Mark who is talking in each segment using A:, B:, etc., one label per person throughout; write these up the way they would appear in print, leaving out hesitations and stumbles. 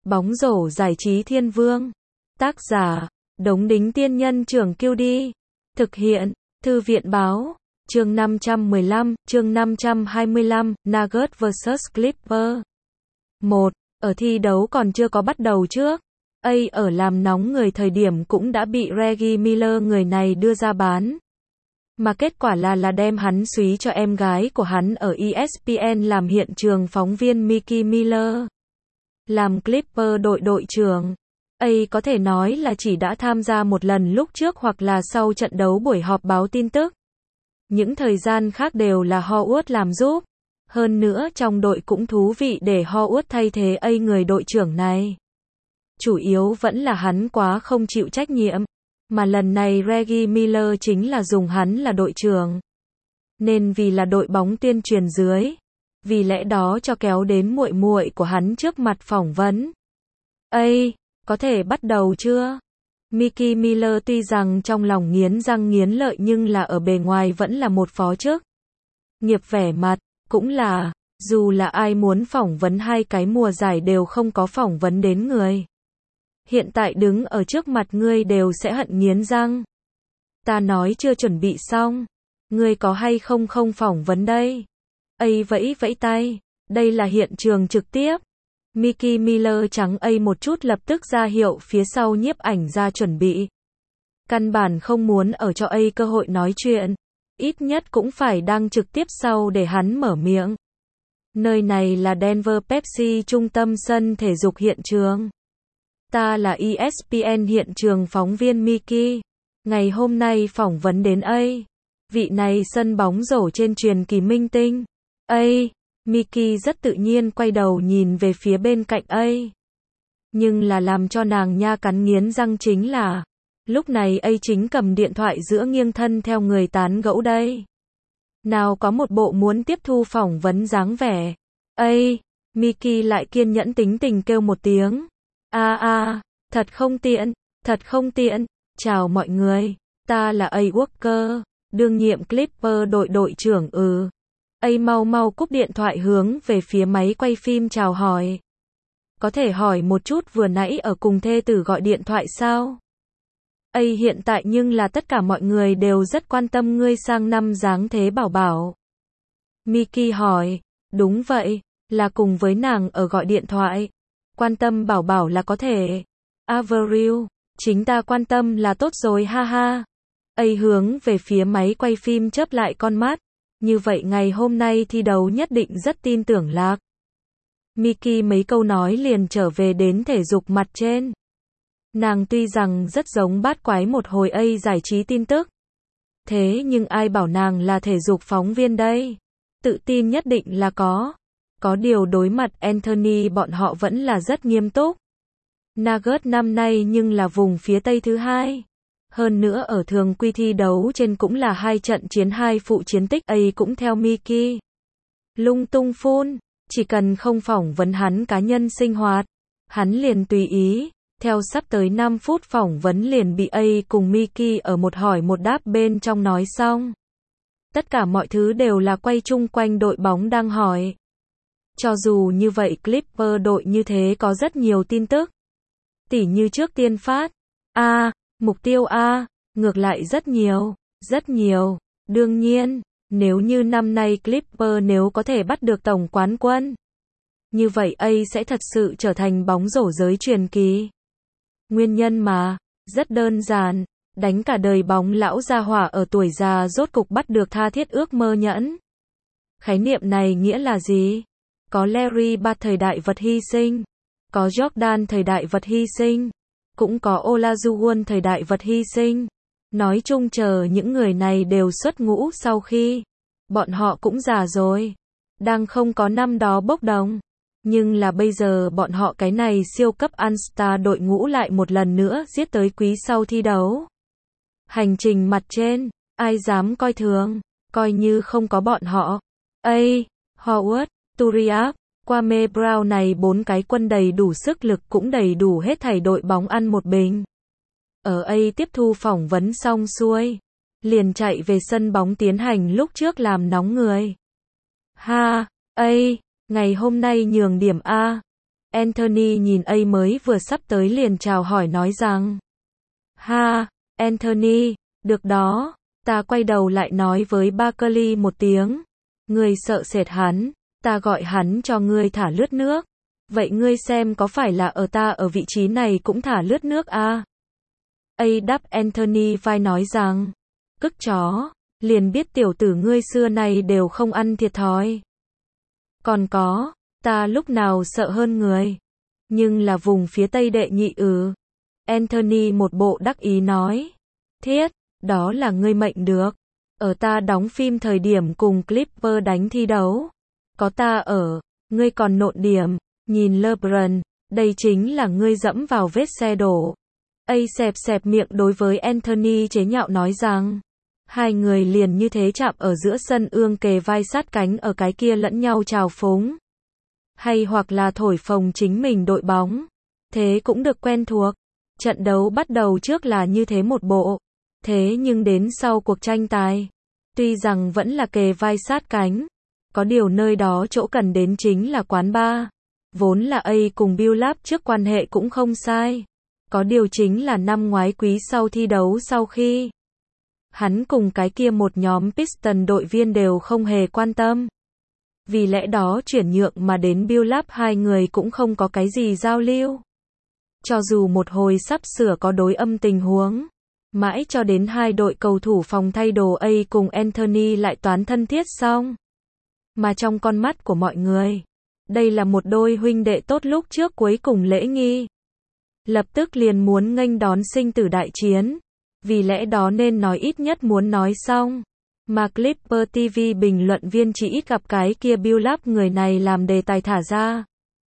A: Bóng rổ giải trí thiên vương. Tác giả, Đống Đính Tiên Nhân Trưởng Kiêu Đi. Thực hiện, Thư viện Báo. Chương 515, chương 525, Nuggets vs Clippers. 1. Ở thi đấu còn chưa có bắt đầu trước, A ở làm nóng người thời điểm cũng đã bị Reggie Miller người này đưa ra bán. Mà kết quả là đem hắn xúy cho em gái của hắn ở ESPN làm hiện trường phóng viên Mickey Miller. Làm Clipper đội trưởng. A có thể nói là chỉ đã tham gia một lần lúc trước hoặc là sau trận đấu buổi họp báo tin tức. Những thời gian khác đều là Howard làm giúp. Hơn nữa trong đội cũng thú vị để Howard thay thế A người đội trưởng này. Chủ yếu vẫn là hắn quá không chịu trách nhiệm. Mà lần này Reggie Miller chính là dùng hắn là đội trưởng. Nên vì là đội bóng tuyên truyền dưới. Vì lẽ đó cho kéo đến muội muội của hắn trước mặt phỏng vấn. A, có thể bắt đầu chưa? Mickey Miller tuy rằng trong lòng nghiến răng nghiến lợi nhưng là ở bề ngoài vẫn là một phó chức nghiệp vẻ mặt, cũng là, dù là ai muốn phỏng vấn hai cái mùa giải đều không có phỏng vấn đến người. Hiện tại đứng ở trước mặt ngươi đều sẽ hận nghiến răng. Ta nói chưa chuẩn bị xong. Ngươi có hay không phỏng vấn đây? A vẫy tay. Đây là hiện trường trực tiếp. Mickey Miller trắng A một chút lập tức ra hiệu phía sau nhiếp ảnh ra chuẩn bị. Căn bản không muốn ở cho A cơ hội nói chuyện. Ít nhất cũng phải đăng trực tiếp sau để hắn mở miệng. Nơi này là Denver Pepsi trung tâm sân thể dục hiện trường. Ta là ESPN hiện trường phóng viên Mickey. Ngày hôm nay phỏng vấn đến A. Vị này sân bóng rổ trên truyền kỳ minh tinh. A. Mickey rất tự nhiên quay đầu nhìn về phía bên cạnh A. Nhưng là làm cho nàng nha cắn nghiến răng chính là, lúc này A chính cầm điện thoại giữa nghiêng thân theo người tán gẫu đây. Nào có một bộ muốn tiếp thu phỏng vấn dáng vẻ. A. Mickey lại kiên nhẫn tính tình kêu một tiếng. Thật không tiện. Chào mọi người, ta là A Walker, đương nhiệm Clipper đội trưởng. A mau cúp điện thoại hướng về phía máy quay phim chào hỏi. Có thể hỏi một chút vừa nãy ở cùng thê tử gọi điện thoại sao? A hiện tại nhưng là tất cả mọi người đều rất quan tâm ngươi sang năm dáng thế bảo. Mickey hỏi, đúng vậy, là cùng với nàng ở gọi điện thoại. Quan tâm bảo là có thể. Avril, chính ta quan tâm là tốt rồi ha ha. A hướng về phía máy quay phim chớp lại con mắt. Như vậy ngày hôm nay thi đấu nhất định rất tin tưởng lạc. Mickey mấy câu nói liền trở về đến thể dục mặt trên. Nàng tuy rằng rất giống bát quái một hồi A giải trí tin tức. Thế nhưng ai bảo nàng là thể dục phóng viên đây? Tự tin nhất định là có. Có điều đối mặt Anthony bọn họ vẫn là rất nghiêm túc. Nuggets năm nay nhưng là vùng phía Tây thứ hai. Hơn nữa ở thường quy thi đấu trên cũng là 2 trận chiến 2 phụ chiến tích. A cũng theo Mickey. Lung tung phun, chỉ cần không phỏng vấn hắn cá nhân sinh hoạt, hắn liền tùy ý. Theo sắp tới 5 phút phỏng vấn liền bị A cùng Mickey ở một hỏi một đáp bên trong nói xong. Tất cả mọi thứ đều là quay chung quanh đội bóng đang hỏi. Cho dù như vậy Clipper đội như thế có rất nhiều tin tức. Tỉ như trước tiên phát. Mục tiêu A, ngược lại rất nhiều. Đương nhiên, nếu như năm nay Clipper nếu có thể bắt được tổng quán quân. Như vậy A sẽ thật sự trở thành bóng rổ giới truyền kỳ. Nguyên nhân mà, rất đơn giản, đánh cả đời bóng lão gia hỏa ở tuổi già rốt cục bắt được tha thiết ước mơ nhẫn. Khái niệm này nghĩa là gì? Có Larry Bird thời đại vật hy sinh, có Jordan thời đại vật hy sinh, cũng có Olajuwon thời đại vật hy sinh. Nói chung chờ những người này đều xuất ngũ sau khi bọn họ cũng già rồi, đang không có năm đó bốc đồng. Nhưng là bây giờ bọn họ cái này siêu cấp All-Star đội ngũ lại một lần nữa giết tới quý sau thi đấu. Hành trình mặt trên, ai dám coi thường, coi như không có bọn họ. A, Howard, Turiaf, Kwame Brown này 4 cái quân đầy đủ sức lực cũng đầy đủ hết thảy đội bóng ăn một bình. Ở A tiếp thu phỏng vấn xong xuôi, liền chạy về sân bóng tiến hành lúc trước làm nóng người. A, ngày hôm nay nhường điểm A. Anthony nhìn A mới vừa sắp tới liền chào hỏi nói rằng. Ha, Anthony, được đó. Ta quay đầu lại nói với Barkley một tiếng. Ngươi sợ sệt hắn, ta gọi hắn cho ngươi thả lướt nước. Vậy ngươi xem có phải là ta ở vị trí này cũng thả lướt nước à? A đáp Anthony vai nói rằng. Cức chó, liền biết tiểu tử ngươi xưa này đều không ăn thiệt thòi. Còn có, ta lúc nào sợ hơn người. Nhưng là vùng phía tây đệ nhị Anthony một bộ đắc ý nói. Thiết, đó là ngươi mệnh được. Ở ta đóng phim thời điểm cùng Clipper đánh thi đấu. Có ta ở, ngươi còn nộn điểm. Nhìn LeBron, đây chính là ngươi dẫm vào vết xe đổ. A xẹp xẹp miệng đối với Anthony chế nhạo nói rằng. Hai người liền như thế chạm ở giữa sân ương kề vai sát cánh ở cái kia lẫn nhau chào phúng. Hay hoặc là thổi phồng chính mình đội bóng. Thế cũng được quen thuộc. Trận đấu bắt đầu trước là như thế một bộ. Thế nhưng đến sau cuộc tranh tài, tuy rằng vẫn là kề vai sát cánh, có điều nơi đó chỗ cần đến chính là quán bar. Vốn là A cùng Bill Lap trước quan hệ cũng không sai. Có điều chính là năm ngoái quý sau thi đấu sau khi hắn cùng cái kia một nhóm Piston đội viên đều không hề quan tâm. Vì lẽ đó chuyển nhượng mà đến Bill Lap hai người cũng không có cái gì giao lưu. Cho dù một hồi sắp sửa có đối âm tình huống, mãi cho đến hai đội cầu thủ phòng thay đồ A cùng Anthony lại toán thân thiết xong. Mà trong con mắt của mọi người, đây là một đôi huynh đệ tốt lúc trước cuối cùng lễ nghi. Lập tức liền muốn nghênh đón sinh tử đại chiến. Vì lẽ đó nên nói ít nhất muốn nói xong. Mà Clipper TV bình luận viên chỉ ít gặp cái kia Bill Lap người này làm đề tài thả ra.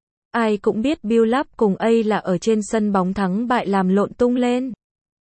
A: Ai cũng biết Bill Lap cùng A là ở trên sân bóng thắng bại làm lộn tung lên.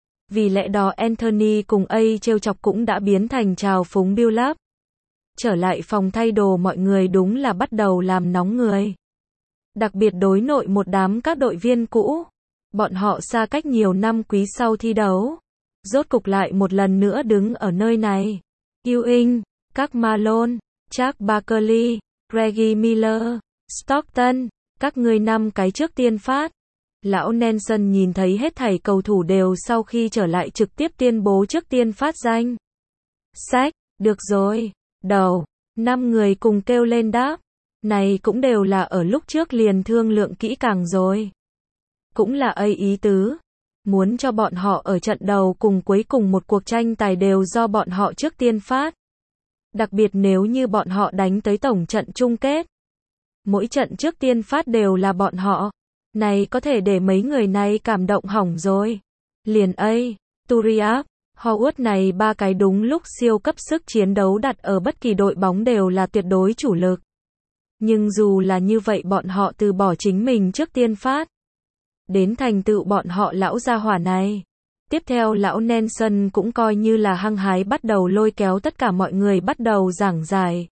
A: Vì lẽ đó Anthony cùng A trêu chọc cũng đã biến thành trào phúng Bill Lap. Trở lại phòng thay đồ mọi người đúng là bắt đầu làm nóng người. Đặc biệt đối nội một đám các đội viên cũ. Bọn họ xa cách nhiều năm quý sau thi đấu. Rốt cục lại một lần nữa đứng ở nơi này. Ewing, các Malone, Chuck Barkley, Reggie Miller, Stockton, các ngươi năm cái trước tiên phát. Lão Nelson nhìn thấy hết thảy cầu thủ đều sau khi trở lại trực tiếp tuyên bố trước tiên phát danh. Sách, được rồi. Đầu, 5 người cùng kêu lên đáp. Này cũng đều là ở lúc trước liền thương lượng kỹ càng rồi. Cũng là A ý tứ. Muốn cho bọn họ ở trận đầu cùng cuối cùng một cuộc tranh tài đều do bọn họ trước tiên phát. Đặc biệt nếu như bọn họ đánh tới tổng trận chung kết. Mỗi trận trước tiên phát đều là bọn họ. Này có thể để mấy người này cảm động hỏng rồi. Liền A, Turiaf, Howard này ba cái đúng lúc siêu cấp sức chiến đấu đặt ở bất kỳ đội bóng đều là tuyệt đối chủ lực. Nhưng dù là như vậy bọn họ từ bỏ chính mình trước tiên phát. Đến thành tựu bọn họ lão gia hỏa này. Tiếp theo lão Nelson cũng coi như là hăng hái bắt đầu lôi kéo tất cả mọi người bắt đầu giảng giải.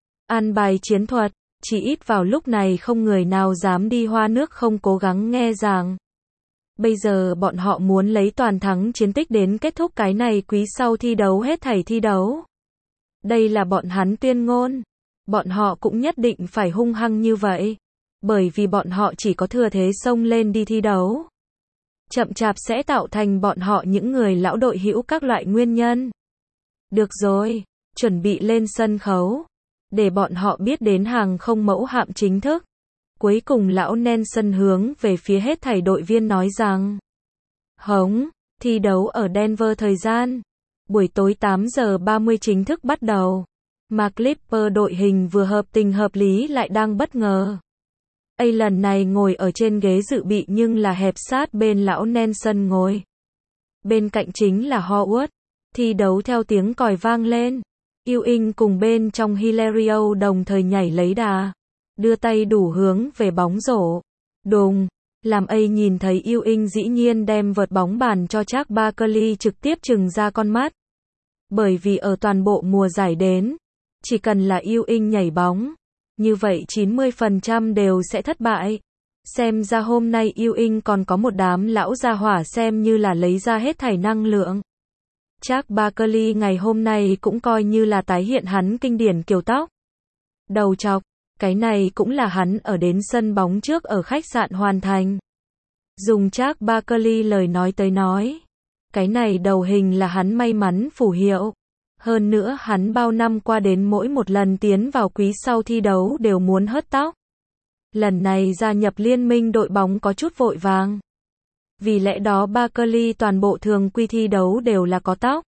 A: An bài chiến thuật, chỉ ít vào lúc này không người nào dám đi hoa nước không cố gắng nghe giảng. Bây giờ bọn họ muốn lấy toàn thắng chiến tích đến kết thúc cái này quý sau thi đấu hết thảy thi đấu. Đây là bọn hắn tuyên ngôn. Bọn họ cũng nhất định phải hung hăng như vậy. Bởi vì bọn họ chỉ có thừa thế xông lên đi thi đấu. Chậm chạp sẽ tạo thành bọn họ những người lão đội hữu các loại nguyên nhân. Được rồi, chuẩn bị lên sân khấu. Để bọn họ biết đến hàng không mẫu hạm chính thức. Cuối cùng lão Nelson hướng về phía hết thảy đội viên nói rằng. Hống, thi đấu ở Denver thời gian. Buổi tối 8 giờ 30 chính thức bắt đầu. Mà Clipper đội hình vừa hợp tình hợp lý lại đang bất ngờ. A lần này ngồi ở trên ghế dự bị nhưng là hẹp sát bên lão Nelson ngồi. Bên cạnh chính là Howard. Thi đấu theo tiếng còi vang lên. Ewing cùng bên trong Hilario đồng thời nhảy lấy đà. Đưa tay đủ hướng về bóng rổ. Đùng. Làm A nhìn thấy Ewing dĩ nhiên đem vợt bóng bàn cho Chuck Barkley trực tiếp trừng ra con mắt. Bởi vì ở toàn bộ mùa giải đến, chỉ cần là Ewing nhảy bóng, như vậy 90% đều sẽ thất bại. Xem ra hôm nay Ewing còn có một đám lão gia hỏa xem như là lấy ra hết thảy năng lượng. Chuck Barkley ngày hôm nay cũng coi như là tái hiện hắn kinh điển kiểu tóc. Đầu chọc, Cái này cũng là hắn ở đến sân bóng trước ở khách sạn hoàn thành. Dùng Charles Barkley lời nói tới nói, cái này đầu hình là hắn may mắn phù hiệu. Hơn nữa hắn bao năm qua đến mỗi một lần tiến vào quý sau thi đấu đều muốn hớt tóc. Lần này gia nhập liên minh đội bóng có chút vội vàng. Vì lẽ đó Barkley toàn bộ thường quy thi đấu đều là có tóc.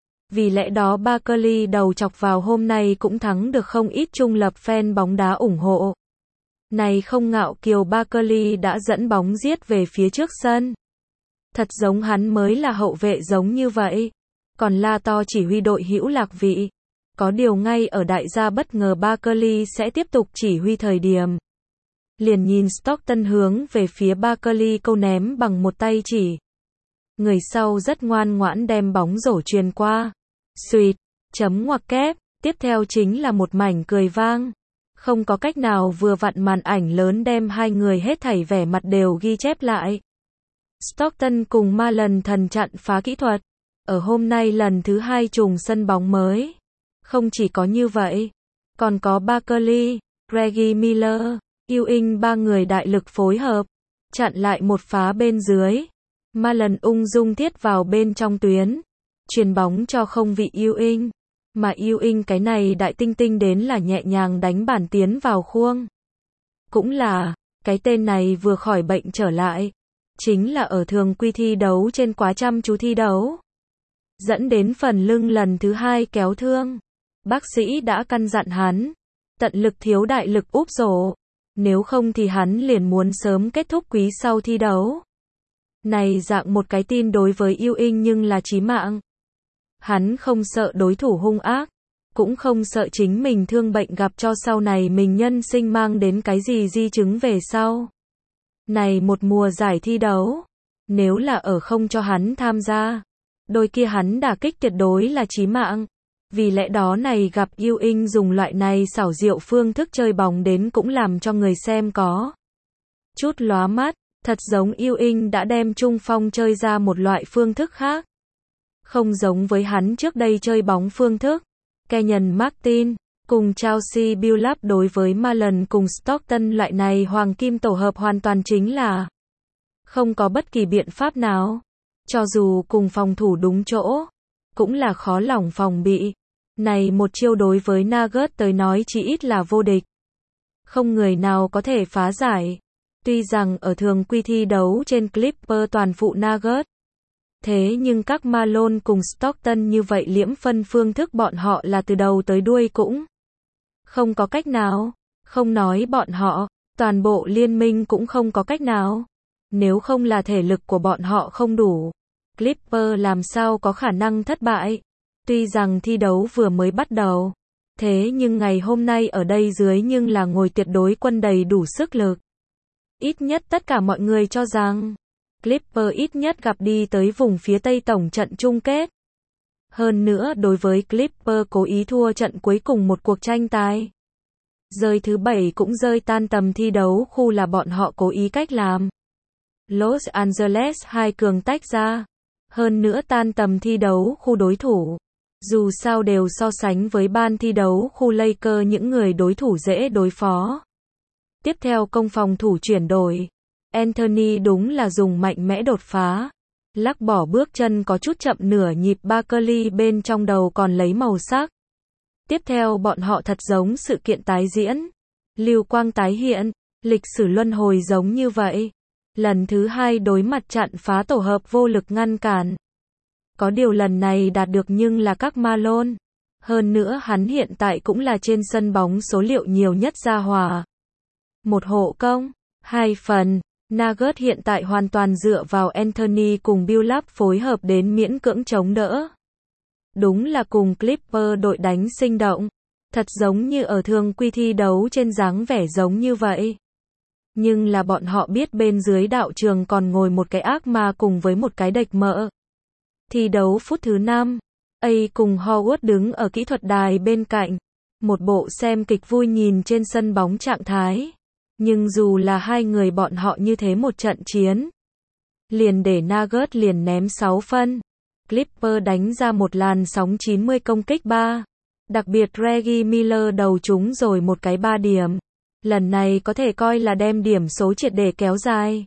A: Vì lẽ đó Barkley đầu chọc vào hôm nay cũng thắng được không ít trung lập fan bóng đá ủng hộ. Này không ngạo kiều Barkley đã dẫn bóng giết về phía trước sân. Thật giống hắn mới là hậu vệ giống như vậy. Còn la to chỉ huy đội hữu lạc vị. Có điều ngay ở đại gia bất ngờ Barkley sẽ tiếp tục chỉ huy thời điểm. Liền nhìn Stockton hướng về phía Barkley câu ném bằng một tay chỉ. Người sau rất ngoan ngoãn đem bóng rổ truyền qua. Suýt, chấm ngoặc kép, tiếp theo chính là một mảnh cười vang. Không có cách nào vừa vặn màn ảnh lớn đem hai người hết thảy vẻ mặt đều ghi chép lại. Stockton cùng Marlon thần chặn phá kỹ thuật. Ở hôm nay lần thứ 2 trùng sân bóng mới. Không chỉ có như vậy, còn có Barkley, Reggie Miller, Ewing ba người đại lực phối hợp, chặn lại một phá bên dưới. Marlon ung dung thiết vào bên trong tuyến, chuyền bóng cho không vị Ewing. Mà Ewing cái này đại tinh tinh đến là nhẹ nhàng đánh bản tiến vào khuôn. Cũng là, cái tên này vừa khỏi bệnh trở lại. Chính là ở thường quy thi đấu trên quá chăm chú thi đấu. Dẫn đến phần lưng lần thứ 2 kéo thương. Bác sĩ đã căn dặn hắn, tận lực thiếu đại lực úp rổ. Nếu không thì hắn liền muốn sớm kết thúc quý sau thi đấu. Này dạng một cái tin đối với Ewing nhưng là chí mạng. Hắn không sợ đối thủ hung ác, cũng không sợ chính mình thương bệnh gặp cho sau này mình nhân sinh mang đến cái gì di chứng về sau. Này một mùa giải thi đấu, nếu là ở không cho hắn tham gia, đôi kia hắn đả kích tuyệt đối là chí mạng. Vì lẽ đó này gặp Ewing dùng loại này xảo diệu phương thức chơi bóng đến cũng làm cho người xem có chút lóa mắt, thật giống Ewing đã đem trung phong chơi ra một loại phương thức khác. Không giống với hắn trước đây chơi bóng phương thức. Kenyon Martin cùng Chelsea Billups đối với Marlon cùng Stockton loại này hoàng kim tổ hợp hoàn toàn chính là không có bất kỳ biện pháp nào. Cho dù cùng phòng thủ đúng chỗ, cũng là khó lòng phòng bị. Này một chiêu đối với Nuggets tới nói chỉ ít là vô địch. Không người nào có thể phá giải. Tuy rằng ở thường quy thi đấu trên Clippers toàn phụ Nuggets. Thế nhưng các Malone cùng Stockton như vậy liễm phân phương thức bọn họ là từ đầu tới đuôi cũng không có cách nào. Không nói bọn họ, toàn bộ liên minh cũng không có cách nào. Nếu không là thể lực của bọn họ không đủ, Clippers làm sao có khả năng thất bại. Tuy rằng thi đấu vừa mới bắt đầu, thế nhưng ngày hôm nay ở đây dưới nhưng là ngồi tuyệt đối quân đầy đủ sức lực. Ít nhất tất cả mọi người cho rằng Clippers ít nhất gặp đi tới vùng phía Tây tổng trận chung kết. Hơn nữa đối với Clippers cố ý thua trận cuối cùng một cuộc tranh tài. Rơi thứ 7 cũng rơi tan tầm thi đấu khu là bọn họ cố ý cách làm. Los Angeles hai cường tách ra. Hơn nữa tan tầm thi đấu khu đối thủ. Dù sao đều so sánh với ban thi đấu khu Lakers những người đối thủ dễ đối phó. Tiếp theo công phòng thủ chuyển đổi. Anthony đúng là dùng mạnh mẽ đột phá. Lắc bỏ bước chân có chút chậm nửa nhịp Barkley bên trong đầu còn lấy màu sắc. Tiếp theo bọn họ thật giống sự kiện tái diễn. Lưu quang tái hiện. Lịch sử luân hồi giống như vậy. Lần thứ 2 đối mặt chặn phá tổ hợp vô lực ngăn cản. Có điều lần này đạt được nhưng là các Malone. Hơn nữa hắn hiện tại cũng là trên sân bóng số liệu nhiều nhất ra hòa. Một hộ công, 2 phần. Nuggets hiện tại hoàn toàn dựa vào Anthony cùng Billups phối hợp đến miễn cưỡng chống đỡ. Đúng là cùng Clippers đội đánh sinh động. Thật giống như ở thường quy thi đấu trên dáng vẻ giống như vậy. Nhưng là bọn họ biết bên dưới đạo trường còn ngồi một cái ác ma cùng với một cái đệch mỡ. Thi đấu phút thứ 5. A cùng Howard đứng ở kỹ thuật đài bên cạnh. Một bộ xem kịch vui nhìn trên sân bóng trạng thái. Nhưng dù là hai người bọn họ như thế một trận chiến. Liền để Nuggets liền ném 6 phân. Clippers đánh ra một làn sóng 90 công kích 3. Đặc biệt Reggie Miller đầu trúng rồi một cái 3 điểm. Lần này có thể coi là đem điểm số triệt để kéo dài.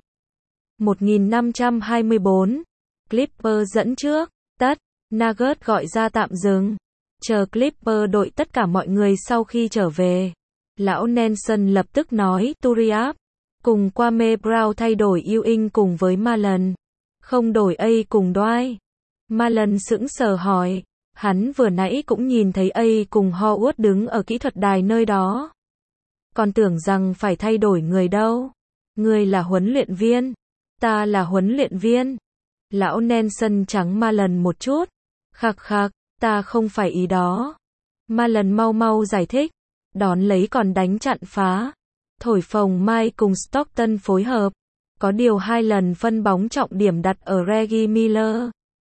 A: 1524, Clippers dẫn trước, tất, Nuggets gọi ra tạm dừng. Chờ Clippers đội tất cả mọi người sau khi trở về. Lão Nelson lập tức nói Turiaf, cùng Kwame Brown thay đổi Ewing cùng với Marlon. Không đổi A cùng Dwight. Marlon sững sờ hỏi. Hắn vừa nãy cũng nhìn thấy A cùng Howard đứng ở kỹ thuật đài nơi đó. Còn tưởng rằng phải thay đổi người đâu. Ngươi là huấn luyện viên. Ta là huấn luyện viên. Lão Nelson trắng Marlon một chút. Khạc khạc, ta không phải ý đó. Marlon mau mau giải thích. Đón lấy còn đánh chặn phá. Thổi phồng Mike cùng Stockton phối hợp. Có điều 2 lần phân bóng trọng điểm đặt ở Reggie Miller.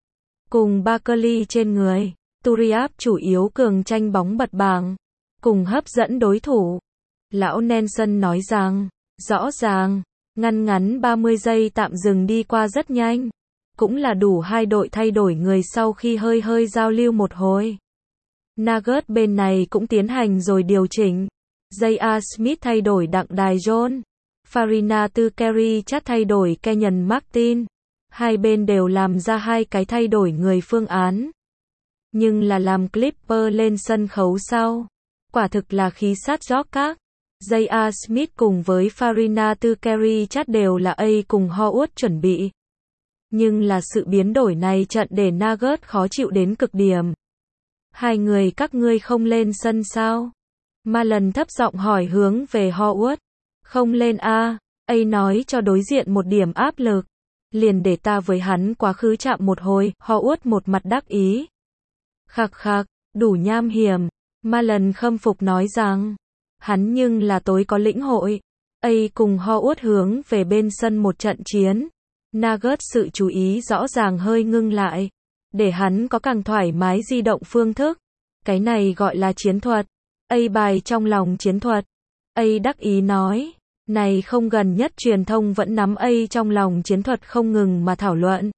A: Cùng Barkley trên người. Turiaf chủ yếu cường tranh bóng bật bảng. Cùng hấp dẫn đối thủ. Lão Nelson nói rằng, rõ ràng, ngăn ngắn 30 giây tạm dừng đi qua rất nhanh. Cũng là đủ hai đội thay đổi người sau khi hơi giao lưu một hồi. Nuggets bên này cũng tiến hành rồi điều chỉnh. J.R. Smith thay đổi Đặng Đài John. Farina Kerry chắt thay đổi Kenyon Martin. Hai bên đều làm ra 2 cái thay đổi người phương án. Nhưng là làm Clipper lên sân khấu sau. Quả thực là khí sát rót các. J.R. Smith cùng với Farina Kerry chắt đều là A cùng Howard chuẩn bị. Nhưng là sự biến đổi này trận để Nuggets khó chịu đến cực điểm. Hai người các ngươi không lên sân sao? Marlon thấp giọng hỏi hướng về Howard. Không lên a, A nói cho đối diện một điểm áp lực. Liền để ta với hắn quá khứ chạm một hồi, Howard một mặt đắc ý. Khạc khạc, đủ nham hiểm. Marlon khâm phục nói rằng, hắn nhưng là tối có lĩnh hội. A cùng Howard hướng về bên sân một trận chiến. Nuggets sự chú ý rõ ràng hơi ngưng lại. Để hắn có càng thoải mái di động phương thức. Cái này gọi là chiến thuật. A bài trong lòng chiến thuật. A đắc ý nói. Này không gần nhất truyền thông vẫn nắm A trong lòng chiến thuật không ngừng mà thảo luận.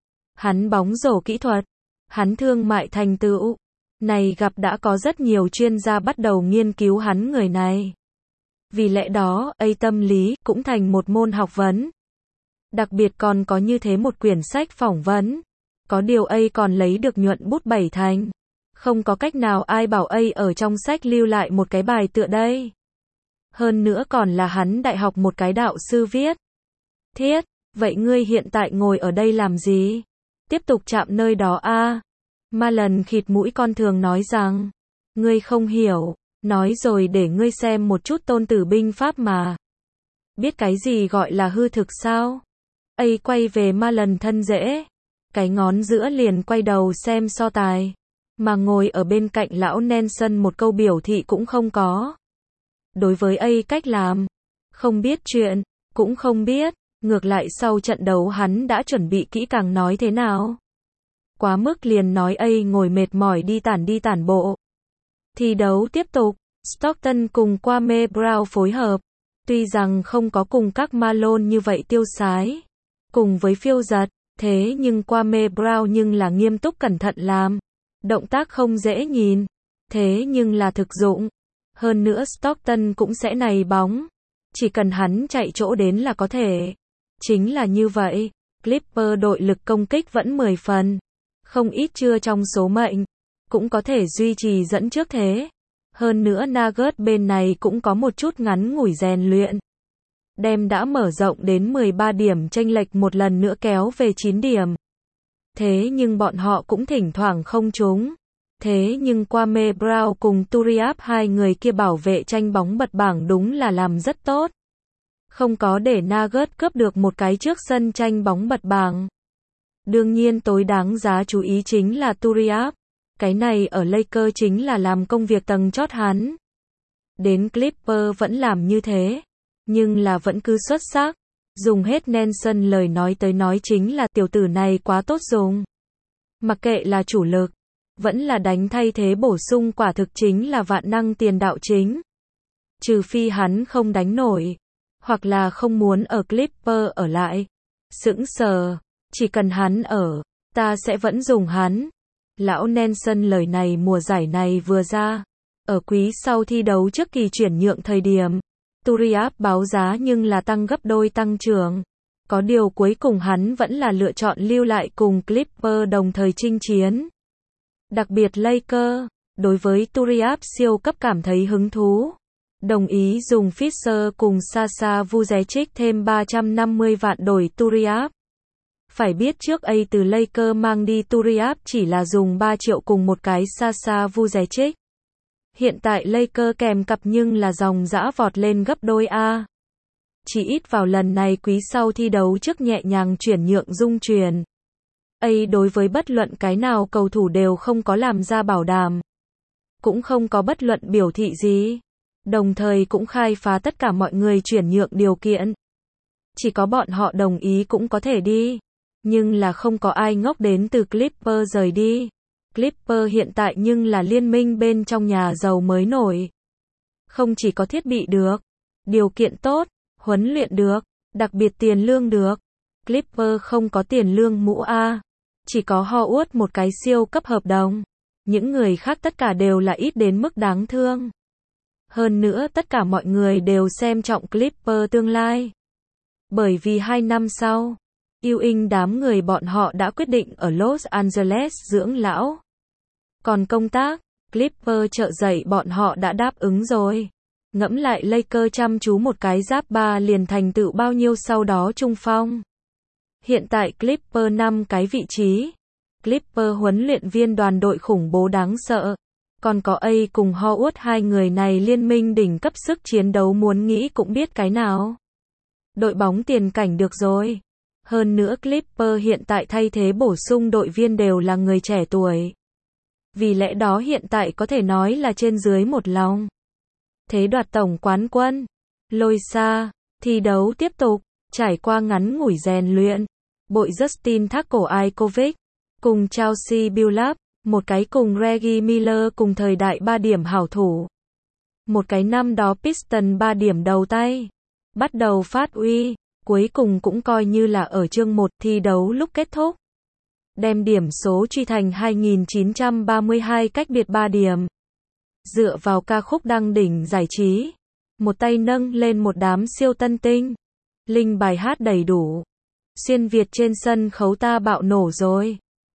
A: Hắn bóng rổ kỹ thuật. Hắn thương mại thành tựu. Này gặp đã có rất nhiều chuyên gia bắt đầu nghiên cứu hắn người này. Vì lẽ đó, A tâm lý cũng thành một môn học vấn. Đặc biệt còn có như thế một quyển sách phỏng vấn. Có điều A còn lấy được nhuận bút 7 thành. Không có cách nào ai bảo A ở trong sách lưu lại một cái bài tựa đây. Hơn nữa còn là hắn đại học một cái đạo sư viết. Thiết, vậy ngươi hiện tại ngồi ở đây làm gì? Tiếp tục chạm nơi đó a. Marlon khịt mũi con thường nói rằng, ngươi không hiểu, nói rồi để ngươi xem một chút tôn tử binh pháp mà. Biết cái gì gọi là hư thực sao? A quay về Marlon thân dễ. Cái ngón giữa liền quay đầu xem so tài. Mà ngồi ở bên cạnh lão Nelson một câu biểu thị cũng không có. Đối với A cách làm, không biết chuyện, cũng không biết, ngược lại sau trận đấu hắn đã chuẩn bị kỹ càng nói thế nào. Quá mức liền nói A ngồi mệt mỏi đi tản bộ. Thi đấu tiếp tục, Stockton cùng Kwame Brown phối hợp, tuy rằng không có cùng các Malone như vậy tiêu sái, cùng với phiêu giật, thế nhưng Kwame Brown nhưng là nghiêm túc cẩn thận làm. Động tác không dễ nhìn, thế nhưng là thực dụng. Hơn nữa Stockton cũng sẽ này bóng. Chỉ cần hắn chạy chỗ đến là có thể. Chính là như vậy, Clipper đội lực công kích vẫn 10 phần. Không ít chưa trong số mệnh. Cũng có thể duy trì dẫn trước thế. Hơn nữa Nuggets bên này cũng có một chút ngắn ngủi rèn luyện. Đem đã mở rộng đến 13 điểm chênh lệch một lần nữa kéo về 9 điểm. Thế nhưng bọn họ cũng thỉnh thoảng không trúng. Thế nhưng Kwame Brown cùng Turiaf hai người kia bảo vệ tranh bóng bật bảng đúng là làm rất tốt. Không có để Nuggets cướp được một cái trước sân tranh bóng bật bảng. Đương nhiên tối đáng giá chú ý chính là Turiaf. Cái này ở Lakers chính là làm công việc tầng chót hắn. Đến Clipper vẫn làm như thế. Nhưng là vẫn cứ xuất sắc. Dùng hết Nelson lời nói tới nói chính là tiểu tử này quá tốt dùng. Mặc kệ là chủ lực, vẫn là đánh thay thế bổ sung quả thực chính là vạn năng tiền đạo chính. Trừ phi hắn không đánh nổi, hoặc là không muốn ở Clipper ở lại. Sững sờ, chỉ cần hắn ở, ta sẽ vẫn dùng hắn. Lão Nelson lời này mùa giải này vừa ra, ở quý sau thi đấu trước kỳ chuyển nhượng thời điểm. Turiaf báo giá nhưng là tăng gấp đôi tăng trưởng. Có điều cuối cùng hắn vẫn là lựa chọn lưu lại cùng Clippers đồng thời chinh chiến. Đặc biệt Lakers, đối với Turiaf siêu cấp cảm thấy hứng thú. Đồng ý dùng Fisher cùng Sasha Vujacic thêm 350 vạn đổi Turiaf. Phải biết trước từ Lakers mang đi Turiaf chỉ là dùng 3 triệu cùng một cái Sasha Vujacic. Hiện tại Lakers kèm cặp nhưng là dòng dã vọt lên gấp đôi A. Chỉ ít vào lần này quý sau thi đấu trước nhẹ nhàng chuyển nhượng dung chuyển. Đối với bất luận cái nào cầu thủ đều không có làm ra bảo đảm. Cũng không có bất luận biểu thị gì. Đồng thời cũng khai phá tất cả mọi người chuyển nhượng điều kiện. Chỉ có bọn họ đồng ý cũng có thể đi. Nhưng là không có ai ngốc đến từ Clippers rời đi. Clippers hiện tại nhưng là liên minh bên trong nhà giàu mới nổi. Không chỉ có thiết bị được, điều kiện tốt, huấn luyện được, đặc biệt tiền lương được. Clippers không có tiền lương mũ A. Chỉ có Howard một cái siêu cấp hợp đồng. Những người khác tất cả đều là ít đến mức đáng thương. Hơn nữa tất cả mọi người đều xem trọng Clippers tương lai. Bởi vì 2 năm sau, Ewing đám người bọn họ đã quyết định ở Los Angeles dưỡng lão. Còn công tác, Clippers trợ dạy bọn họ đã đáp ứng rồi. Ngẫm lại Lakers chăm chú một cái giáp 3 liền thành tựu bao nhiêu sau đó trung phong. Hiện tại Clippers 5 cái vị trí. Clippers huấn luyện viên đoàn đội khủng bố đáng sợ. Còn có cùng Howard hai người này liên minh đỉnh cấp sức chiến đấu muốn nghĩ cũng biết cái nào. Đội bóng tiền cảnh được rồi. Hơn nữa Clippers hiện tại thay thế bổ sung đội viên đều là người trẻ tuổi. Vì lẽ đó hiện tại có thể nói là trên dưới một lòng. Thế đoạt tổng quán quân. Lôi xa, thi đấu tiếp tục, trải qua ngắn ngủi rèn luyện. Bội Justin thác cổ Ivkovic, cùng Chauncey Billups, một cái cùng Reggie Miller cùng thời đại 3 điểm hảo thủ. Một cái năm đó Piston 3 điểm đầu tay. Bắt đầu phát uy, cuối cùng cũng coi như là ở chương 1 thi đấu lúc kết thúc. Đem điểm số truy thành 2932 cách biệt 3 điểm. Dựa vào ca khúc đăng đỉnh giải trí. Một tay nâng lên một đám siêu tân tinh. Linh bài hát đầy đủ. Xuyên Việt trên sân khấu ta bạo nổ rồi.